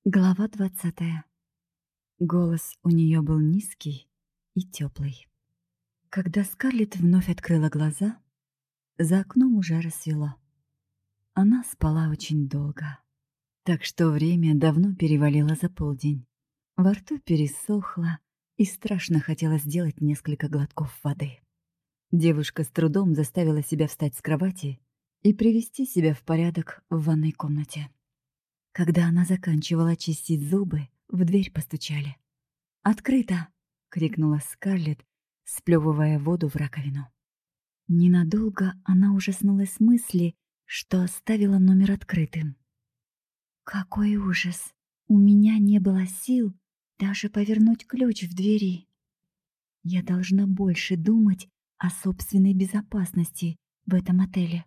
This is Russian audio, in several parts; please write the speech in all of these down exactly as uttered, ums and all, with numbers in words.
Глава двадцатая. Голос у нее был низкий и теплый. Когда Скарлетт вновь открыла глаза, за окном уже рассвело. Она спала очень долго, так что время давно перевалило за полдень. Во рту пересохло, и страшно хотелось сделать несколько глотков воды. Девушка с трудом заставила себя встать с кровати и привести себя в порядок в ванной комнате. Когда она заканчивала чистить зубы, в дверь постучали. «Открыто!» — крикнула Скарлетт, сплёвывая воду в раковину. Ненадолго она ужаснулась с мысли, что оставила номер открытым. «Какой ужас! У меня не было сил даже повернуть ключ в двери. Я должна больше думать о собственной безопасности в этом отеле».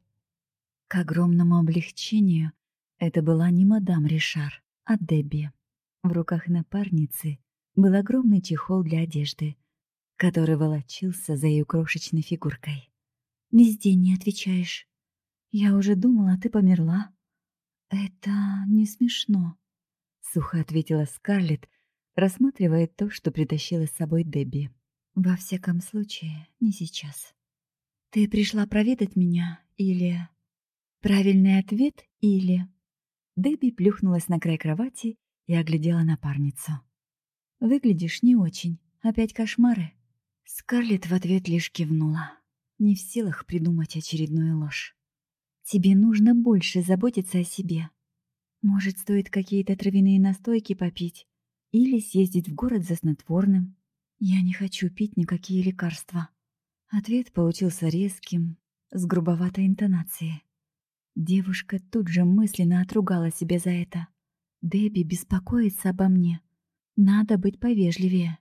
К огромному облегчению это была не мадам Ришар, а Дебби. В руках напарницы был огромный чехол для одежды, который волочился за ее крошечной фигуркой. «Весь день не отвечаешь. Я уже думала, ты померла». «Это не смешно», — сухо ответила Скарлетт, рассматривая то, что притащила с собой Дебби. «Во всяком случае, не сейчас. Ты пришла проведать меня или...» «Правильный ответ или...» Дебби плюхнулась на край кровати и оглядела напарницу. «Выглядишь не очень. Опять кошмары?» Скарлетт в ответ лишь кивнула, не в силах придумать очередную ложь. «Тебе нужно больше заботиться о себе. Может, стоит какие-то травяные настойки попить или съездить в город за снотворным? Я не хочу пить никакие лекарства». Ответ получился резким, с грубоватой интонацией. Девушка тут же мысленно отругала себя за это. «Дебби беспокоится обо мне. Надо быть повежливее».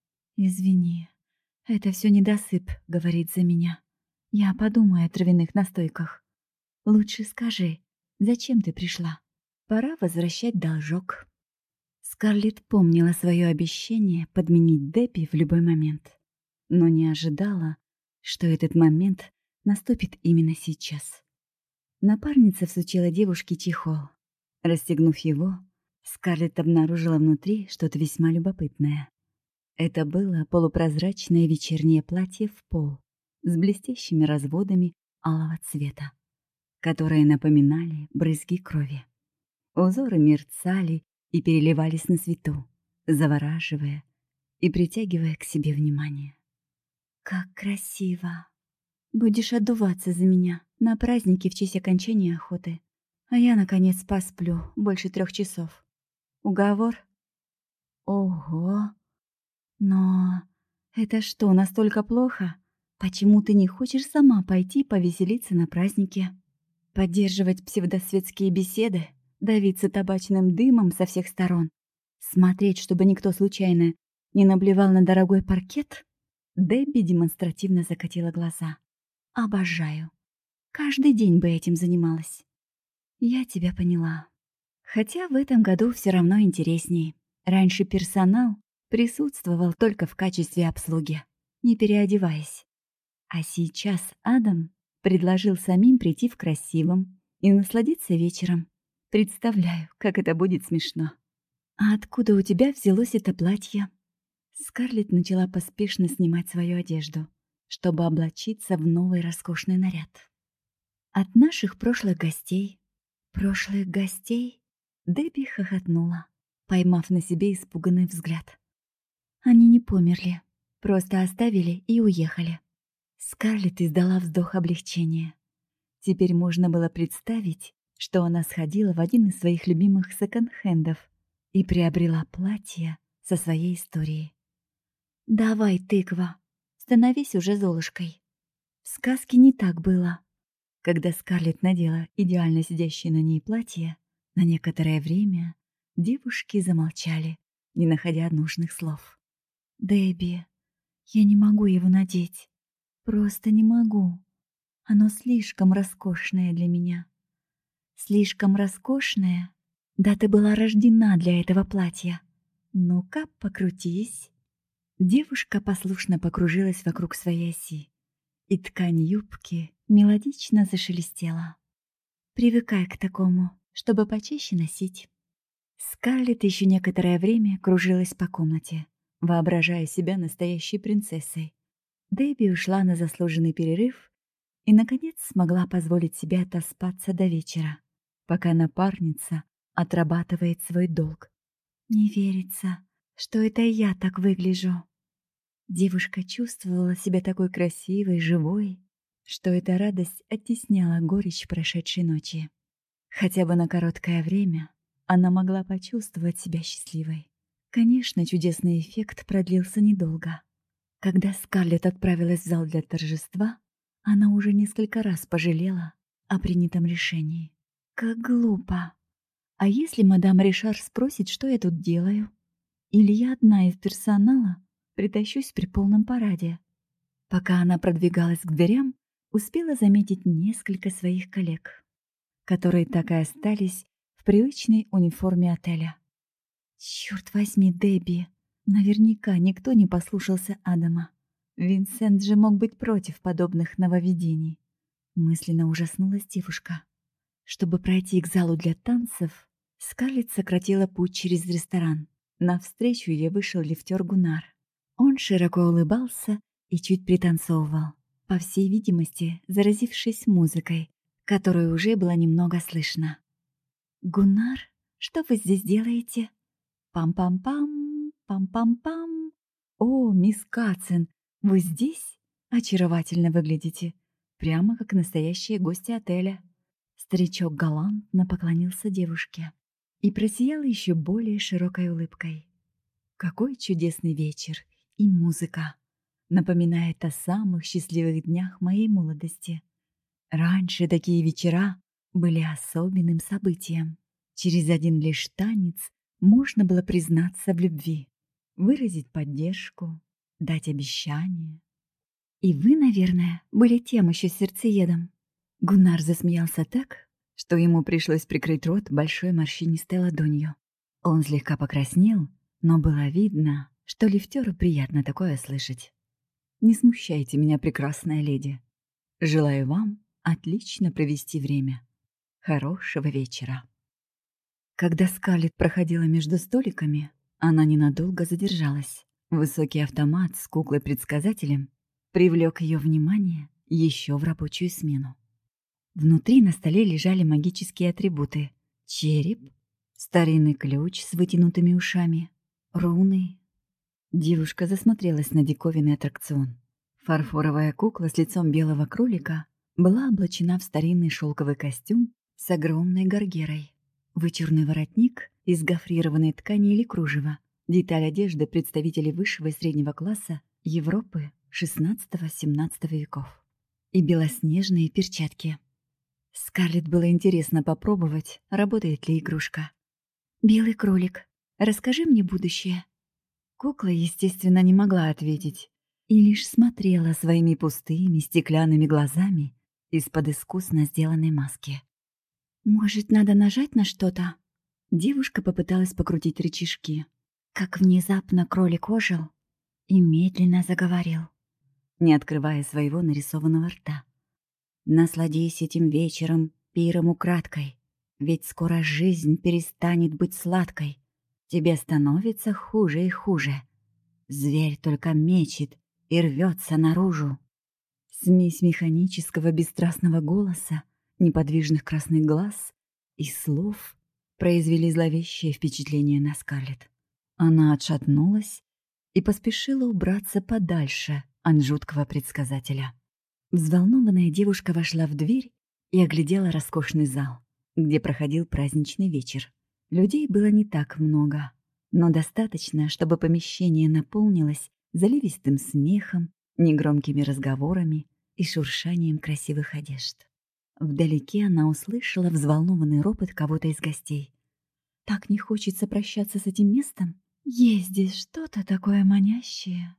«Извини, это все недосып», — говорит за меня. «Я подумаю о травяных настойках. Лучше скажи, зачем ты пришла? Пора возвращать должок». Скарлетт помнила свое обещание подменить Дебби в любой момент, но не ожидала, что этот момент наступит именно сейчас. Напарница всучила девушке чехол. Расстегнув его, Скарлетт обнаружила внутри что-то весьма любопытное. Это было полупрозрачное вечернее платье в пол с блестящими разводами алого цвета, которые напоминали брызги крови. Узоры мерцали и переливались на свету, завораживая и притягивая к себе внимание. «Как красиво! Будешь отдуваться за меня на празднике в честь окончания охоты, а я, наконец, посплю больше трех часов. Уговор?» «Ого! Но это что, настолько плохо? Почему ты не хочешь сама пойти повеселиться на празднике? Поддерживать псевдосветские беседы, давиться табачным дымом со всех сторон, смотреть, чтобы никто случайно не наблевал на дорогой паркет?» Дебби демонстративно закатила глаза. «Обожаю. Каждый день бы этим занималась». «Я тебя поняла. Хотя в этом году все равно интересней. Раньше персонал присутствовал только в качестве обслуги, не переодеваясь. А сейчас Адам предложил самим прийти в красивом и насладиться вечером. Представляю, как это будет смешно». «А откуда у тебя взялось это платье?» Скарлетт начала поспешно снимать свою одежду, чтобы облачиться в новый роскошный наряд. «От наших прошлых гостей». «Прошлых гостей?» Дебби хохотнула, поймав на себе испуганный взгляд. «Они не померли, просто оставили и уехали». Скарлетт издала вздох облегчения. Теперь можно было представить, что она сходила в один из своих любимых секонд-хендов и приобрела платье со своей историей. «Давай, тыква, становись уже Золушкой». В сказке не так было. Когда Скарлетт надела идеально сидящее на ней платье, на некоторое время девушки замолчали, не находя нужных слов. «Дебби, я не могу его надеть. Просто не могу. Оно слишком роскошное для меня». «Слишком роскошное? Да ты была рождена для этого платья. Ну-ка, покрутись». Девушка послушно покружилась вокруг своей оси, и ткань юбки мелодично зашелестела. «Привыкай к такому, чтобы почаще носить». Скарлетт еще некоторое время кружилась по комнате, воображая себя настоящей принцессой. Дебби ушла на заслуженный перерыв и, наконец, смогла позволить себе отоспаться до вечера, пока напарница отрабатывает свой долг. Не верится, что это я так выгляжу. Девушка чувствовала себя такой красивой, живой, что эта радость оттесняла горечь прошедшей ночи. Хотя бы на короткое время она могла почувствовать себя счастливой. Конечно, чудесный эффект продлился недолго. Когда Скарлетт отправилась в зал для торжества, она уже несколько раз пожалела о принятом решении. Как глупо! А если мадам Ришар спросит, что я тут делаю? Или я одна из персонала притащусь при полном параде? Пока она продвигалась к дверям, успела заметить несколько своих коллег, которые так и остались в привычной униформе отеля. Черт возьми, Дебби! Наверняка никто не послушался Адама. Винсент же мог быть против подобных нововведений. Мысленно ужаснулась девушка. Чтобы пройти к залу для танцев, Скарлетт сократила путь через ресторан. Навстречу ей вышел лифтер Гуннар. Он широко улыбался и чуть пританцовывал, по всей видимости, заразившись музыкой, которую уже было немного слышно. «Гуннар, что вы здесь делаете?» «Пам-пам-пам, пам-пам-пам. О, мисс Катсон, вы здесь? Очаровательно выглядите. Прямо как настоящие гости отеля». Старичок галантно поклонился девушке и просиял еще более широкой улыбкой. «Какой чудесный вечер и музыка! Напоминает о самых счастливых днях моей молодости. Раньше такие вечера были особенным событием. Через один лишь танец можно было признаться в любви, выразить поддержку, дать обещание. И вы, наверное, были тем еще сердцеедом». Гуннар засмеялся так, что ему пришлось прикрыть рот большой морщинистой ладонью. Он слегка покраснел, но было видно, что лифтеру приятно такое слышать. «Не смущайте меня, прекрасная леди. Желаю вам отлично провести время. Хорошего вечера». Когда Скарлетт проходила между столиками, она ненадолго задержалась. Высокий автомат с куклой-предсказателем привлек ее внимание еще в рабочую смену. Внутри на столе лежали магические атрибуты: череп, старинный ключ с вытянутыми ушами, руны. Девушка засмотрелась на диковинный аттракцион. Фарфоровая кукла с лицом белого кролика была облачена в старинный шелковый костюм с огромной горгерой. Вычурный воротник из гофрированной ткани или кружева, деталь одежды представителей высшего и среднего класса Европы шестнадцатого-семнадцатого веков. И белоснежные перчатки. Скарлетт было интересно попробовать, работает ли игрушка. «Белый кролик, расскажи мне будущее». Кукла, естественно, не могла ответить и лишь смотрела своими пустыми стеклянными глазами из-под искусно сделанной маски. «Может, надо нажать на что-то?» Девушка попыталась покрутить рычажки. Как внезапно кролик ожил и медленно заговорил, не открывая своего нарисованного рта. «Насладись этим вечером, пиром украдкой, ведь скоро жизнь перестанет быть сладкой. Тебе становится хуже и хуже. Зверь только мечет и рвется наружу». Смесь механического бесстрастного голоса, неподвижных красных глаз и слов произвели зловещее впечатление на Скарлетт. Она отшатнулась и поспешила убраться подальше от жуткого предсказателя. Взволнованная девушка вошла в дверь и оглядела роскошный зал, где проходил праздничный вечер. Людей было не так много, но достаточно, чтобы помещение наполнилось заливистым смехом, негромкими разговорами и шуршанием красивых одежд. Вдалеке она услышала взволнованный ропот кого-то из гостей. «Так не хочется прощаться с этим местом. Есть здесь что-то такое манящее.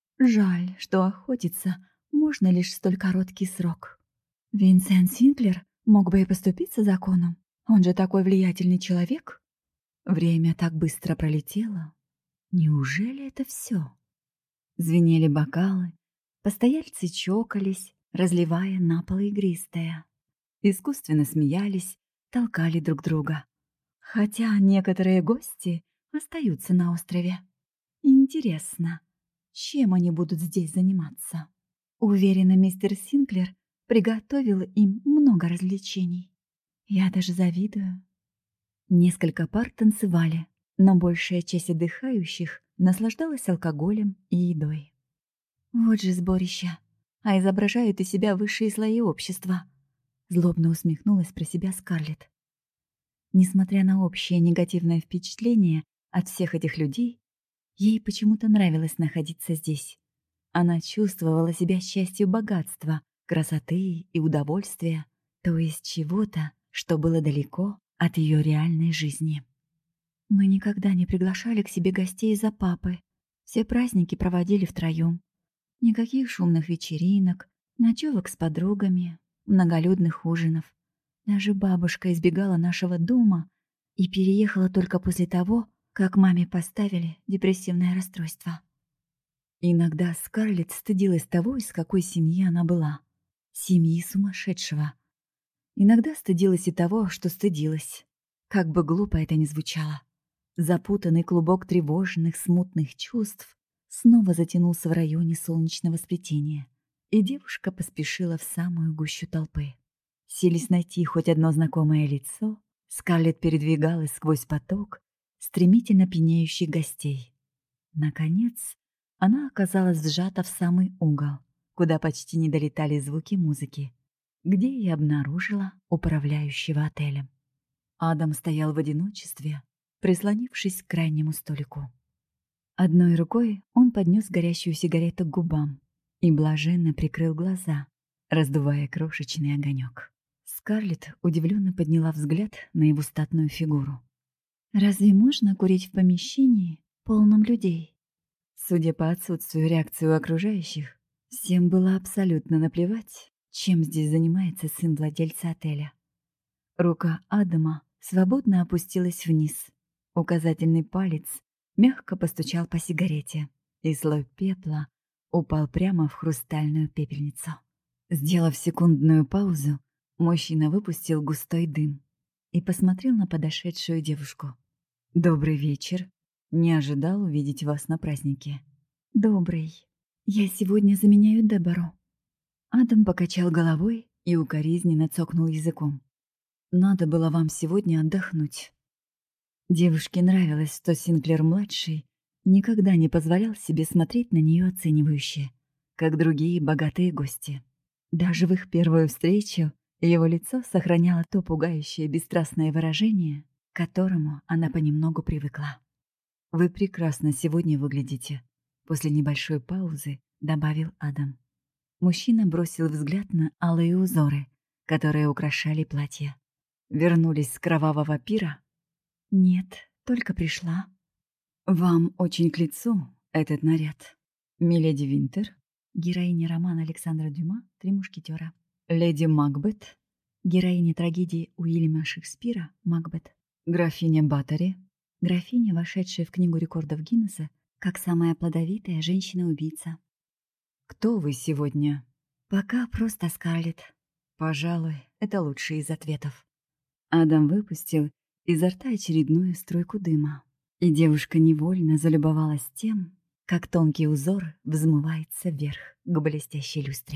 Жаль, что охотиться можно лишь столь короткий срок. Винсент Синклер мог бы и поступиться законом. Он же такой влиятельный человек. Время так быстро пролетело. Неужели это все?» Звенели бокалы, постояльцы чокались, разливая на пол игристое. Искусственно смеялись, толкали друг друга. Хотя некоторые гости остаются на острове. Интересно, чем они будут здесь заниматься? Уверена, мистер Синклер приготовил им много развлечений. Я даже завидую. Несколько пар танцевали, но большая часть отдыхающих наслаждалась алкоголем и едой. Вот же сборище, а изображают из себя высшие слои общества. Злобно усмехнулась про себя Скарлетт. Несмотря на общее негативное впечатление от всех этих людей, ей почему-то нравилось находиться здесь. Она чувствовала себя частью богатства, красоты и удовольствия, то есть чего-то, что было далеко от ее реальной жизни. Мы никогда не приглашали к себе гостей из-за папы. Все праздники проводили втроем. Никаких шумных вечеринок, ночевок с подругами, многолюдных ужинов. Даже бабушка избегала нашего дома и переехала только после того, как маме поставили депрессивное расстройство. Иногда Скарлетт стыдилась того, из какой семьи она была. Семьи сумасшедшего. Иногда стыдилась и того, что стыдилась. Как бы глупо это ни звучало. Запутанный клубок тревожных, смутных чувств снова затянулся в районе солнечного сплетения, и девушка поспешила в самую гущу толпы. Силясь найти хоть одно знакомое лицо, Скарлетт передвигалась сквозь поток стремительно пьянеющих гостей. Наконец, она оказалась сжата в самый угол, куда почти не долетали звуки музыки, где и обнаружила управляющего отелем. Адам стоял в одиночестве, прислонившись к крайнему столику. Одной рукой он поднес горящую сигарету к губам и блаженно прикрыл глаза, раздувая крошечный огонек. Скарлетт удивленно подняла взгляд на его статную фигуру. «Разве можно курить в помещении, полном людей?» Судя по отсутствию реакции у окружающих, всем было абсолютно наплевать, чем здесь занимается сын владельца отеля. Рука Адама свободно опустилась вниз. Указательный палец мягко постучал по сигарете, и слой пепла упал прямо в хрустальную пепельницу. Сделав секундную паузу, мужчина выпустил густой дым и посмотрел на подошедшую девушку. «Добрый вечер. Не ожидал увидеть вас на празднике». «Добрый. Я сегодня заменяю Дебору». Адам покачал головой и укоризненно цокнул языком. «Надо было вам сегодня отдохнуть». Девушке нравилось, что Синклер-младший никогда не позволял себе смотреть на нее оценивающе, как другие богатые гости. Даже в их первую встречу его лицо сохраняло то пугающее бесстрастное выражение, к которому она понемногу привыкла. «Вы прекрасно сегодня выглядите», — после небольшой паузы добавил Адам. Мужчина бросил взгляд на алые узоры, которые украшали платье. «Вернулись с кровавого пира?» «Нет, только пришла». «Вам очень к лицу этот наряд. Миледи Винтер, героиня романа Александра Дюма «Три мушкетера». Леди Макбет, героиня трагедии Уильяма Шекспира «Макбет». Графиня Баттери, графиня, вошедшая в Книгу рекордов Гиннесса как самая плодовитая женщина-убийца. «Кто вы сегодня?» «Пока просто Скарлетт». «Пожалуй, это лучший из ответов». Адам выпустил изо рта очередную струйку дыма, и девушка невольно залюбовалась тем, как тонкий узор взмывается вверх к блестящей люстре.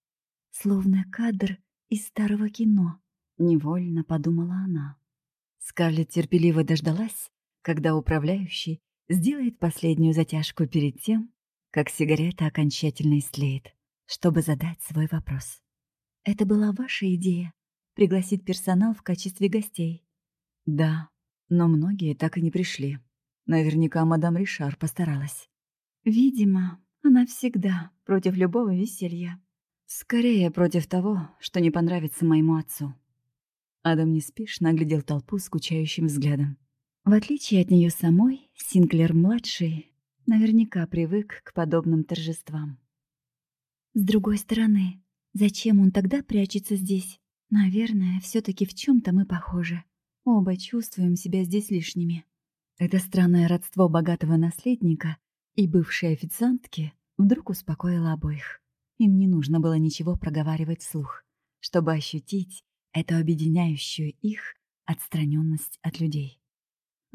Словно кадр из старого кино, невольно подумала она. Скарлетт терпеливо дождалась, когда управляющий сделает последнюю затяжку перед тем, как сигарета окончательно истлеет, чтобы задать свой вопрос. «Это была ваша идея — пригласить персонал в качестве гостей?» «Да, но многие так и не пришли. Наверняка мадам Ришар постаралась». «Видимо, она всегда против любого веселья. Скорее против того, что не понравится моему отцу». Адам неспешно оглядел толпу скучающим взглядом. В отличие от нее самой, Синклер-младший наверняка привык к подобным торжествам. С другой стороны, зачем он тогда прячется здесь? Наверное, все-таки в чем-то мы похожи. Оба чувствуем себя здесь лишними. Это странное родство богатого наследника и бывшей официантки вдруг успокоило обоих. Им не нужно было ничего проговаривать вслух, чтобы ощутить эту объединяющую их отстраненность от людей.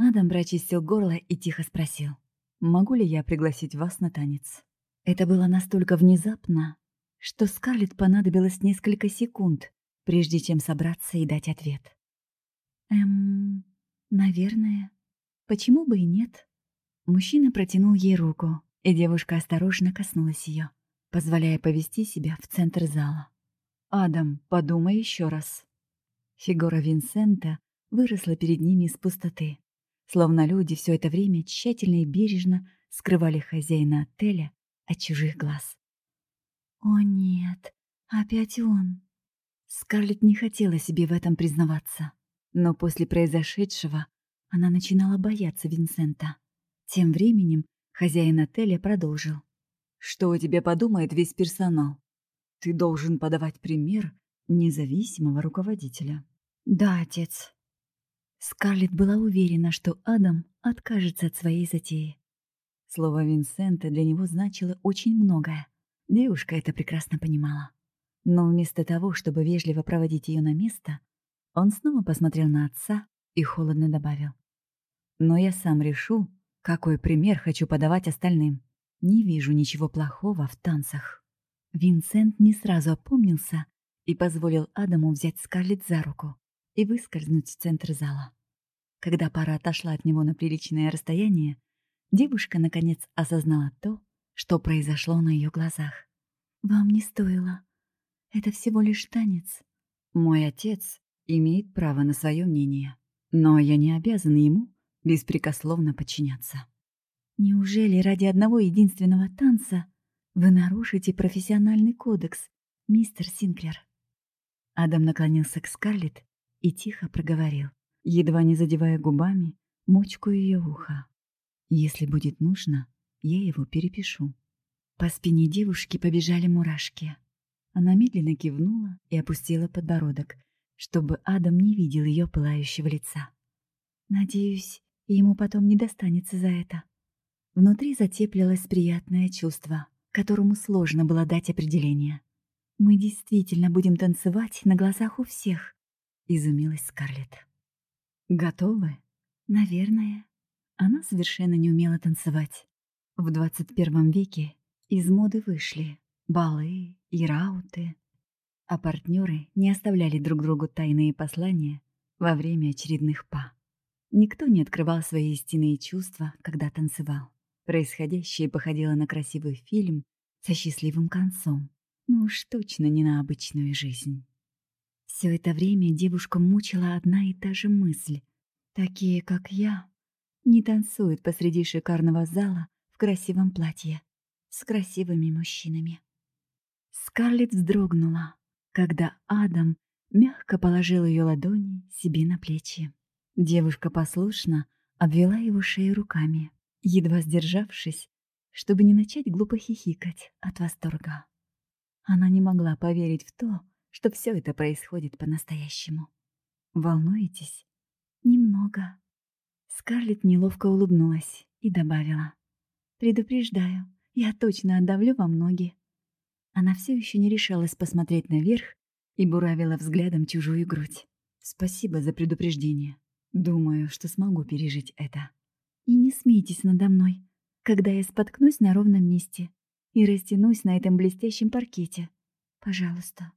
Адам прочистил горло и тихо спросил: «Могу ли я пригласить вас на танец?» Это было настолько внезапно, что Скарлетт понадобилось несколько секунд, прежде чем собраться и дать ответ. «Эм, наверное. Почему бы и нет?» Мужчина протянул ей руку, и девушка осторожно коснулась ее, позволяя повести себя в центр зала. «Адам, подумай еще раз». Фигура Винсента выросла перед ними из пустоты, словно люди все это время тщательно и бережно скрывали хозяина отеля от чужих глаз. «О нет, опять он!» Скарлетт не хотела себе в этом признаваться, но после произошедшего она начинала бояться Винсента. Тем временем хозяин отеля продолжил. «Что о тебе подумает весь персонал? Ты должен подавать пример независимого руководителя». «Да, отец». Скарлетт была уверена, что Адам откажется от своей затеи. Слово Винсента для него значило очень многое. Девушка это прекрасно понимала. Но вместо того, чтобы вежливо проводить ее на место, он снова посмотрел на отца и холодно добавил. «Но я сам решу, какой пример хочу подавать остальным. Не вижу ничего плохого в танцах». Винсент не сразу опомнился и позволил Адаму взять Скарлетт за руку и выскользнуть в центр зала. Когда пара отошла от него на приличное расстояние, девушка наконец осознала то, что произошло на ее глазах. «Вам не стоило. Это всего лишь танец». «Мой отец имеет право на свое мнение, но я не обязан ему беспрекословно подчиняться». «Неужели ради одного единственного танца вы нарушите профессиональный кодекс, мистер Синклер?» Адам наклонился к Скарлетт и тихо проговорил, едва не задевая губами мочку ее уха. «Если будет нужно, я его перепишу». По спине девушки побежали мурашки. Она медленно кивнула и опустила подбородок, чтобы Адам не видел ее пылающего лица. «Надеюсь, ему потом не достанется за это». Внутри затеплилось приятное чувство, которому сложно было дать определение. «Мы действительно будем танцевать на глазах у всех», — изумилась Скарлетт. «Готовы?» «Наверное». Она совершенно не умела танцевать. В двадцать первом веке из моды вышли балы и рауты, а партнеры не оставляли друг другу тайные послания во время очередных па. Никто не открывал свои истинные чувства, когда танцевал. Происходящее походило на красивый фильм со счастливым концом, но уж точно не на обычную жизнь. Все это время девушку мучила одна и та же мысль. Такие, как я, не танцуют посреди шикарного зала в красивом платье с красивыми мужчинами. Скарлетт вздрогнула, когда Адам мягко положил ее ладони себе на плечи. Девушка послушно обвела его шею руками, едва сдержавшись, чтобы не начать глупо хихикать от восторга. Она не могла поверить в то, что все это происходит по-настоящему. «Волнуетесь?» «Немного». Скарлетт неловко улыбнулась и добавила. «Предупреждаю, я точно отдавлю вам ноги». Она все еще не решалась посмотреть наверх и буравила взглядом чужую грудь. «Спасибо за предупреждение. Думаю, что смогу пережить это». «И не смейтесь надо мной, когда я споткнусь на ровном месте и растянусь на этом блестящем паркете. Пожалуйста».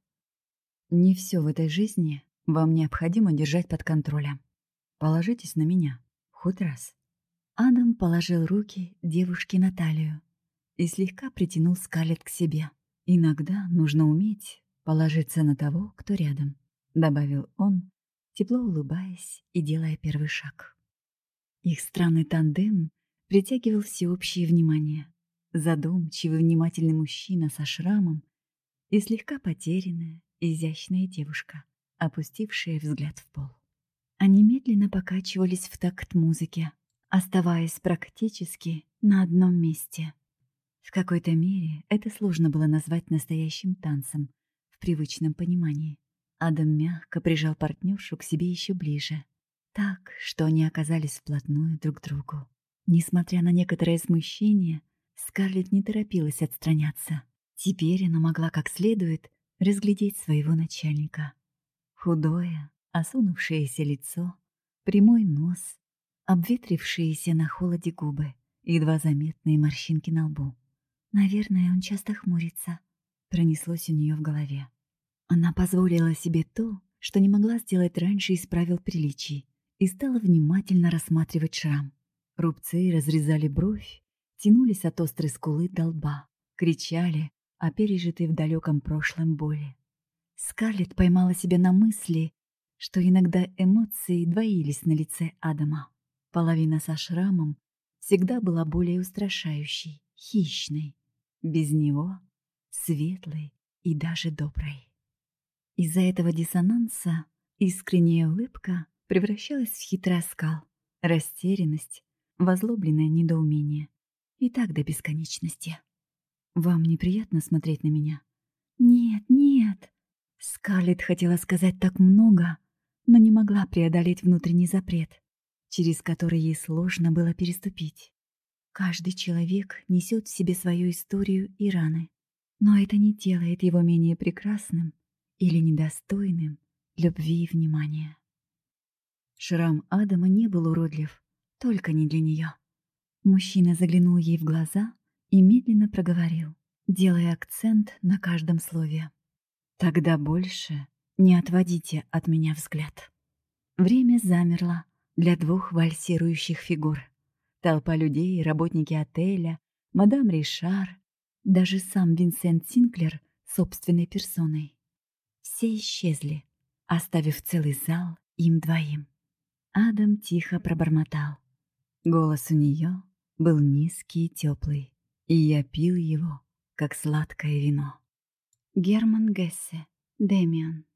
Не все в этой жизни вам необходимо держать под контролем. Положитесь на меня хоть раз. Адам положил руки девушке на талию и слегка притянул Скарлетт к себе. «Иногда нужно уметь положиться на того, кто рядом», — добавил он, тепло улыбаясь и делая первый шаг. Их странный тандем притягивал всеобщее внимание. Задумчивый, внимательный мужчина со шрамом и слегка потерянная, изящная девушка, опустившая взгляд в пол. Они медленно покачивались в такт музыки, оставаясь практически на одном месте. В какой-то мере это сложно было назвать настоящим танцем в привычном понимании. Адам мягко прижал партнершу к себе еще ближе, так, что они оказались вплотную друг к другу. Несмотря на некоторое смущение, Скарлетт не торопилась отстраняться. Теперь она могла как следует разглядеть своего начальника. Худое, осунувшееся лицо, прямой нос, обветрившиеся на холоде губы, едва заметные морщинки на лбу. «Наверное, он часто хмурится», — пронеслось у нее в голове. Она позволила себе то, что не могла сделать раньше из правил приличий, и стала внимательно рассматривать шрам. Рубцы разрезали бровь, тянулись от острой скулы до лба, кричали о пережитой в далеком прошлом боли. Скарлетт поймала себя на мысли, что иногда эмоции двоились на лице Адама. Половина со шрамом всегда была более устрашающей, хищной. Без него — светлой и даже доброй. Из-за этого диссонанса искренняя улыбка превращалась в хитрый оскал, растерянность, возлобленное недоумение. И так до бесконечности. «Вам неприятно смотреть на меня?» «Нет, нет!» Скарлетт хотела сказать так много, но не могла преодолеть внутренний запрет, через который ей сложно было переступить. Каждый человек несет в себе свою историю и раны, но это не делает его менее прекрасным или недостойным любви и внимания. Шрам Адама не был уродлив, только не для нее. Мужчина заглянул ей в глаза и медленно проговорил, делая акцент на каждом слове. «Тогда больше не отводите от меня взгляд». Время замерло для двух вальсирующих фигур. Толпа людей, работники отеля, мадам Ришар, даже сам Винсент Синклер собственной персоной. Все исчезли, оставив целый зал им двоим. Адам тихо пробормотал. Голос у нее был низкий и теплый, и я пил его, как сладкое вино. Герман Гессе, Дэмиан.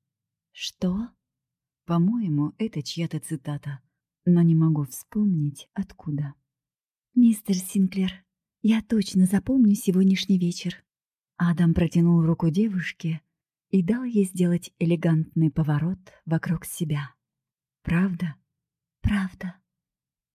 Что? По-моему, это чья-то цитата, но не могу вспомнить, откуда. Мистер Синклер, я точно запомню сегодняшний вечер. Адам протянул руку девушке и дал ей сделать элегантный поворот вокруг себя. Правда? Правда.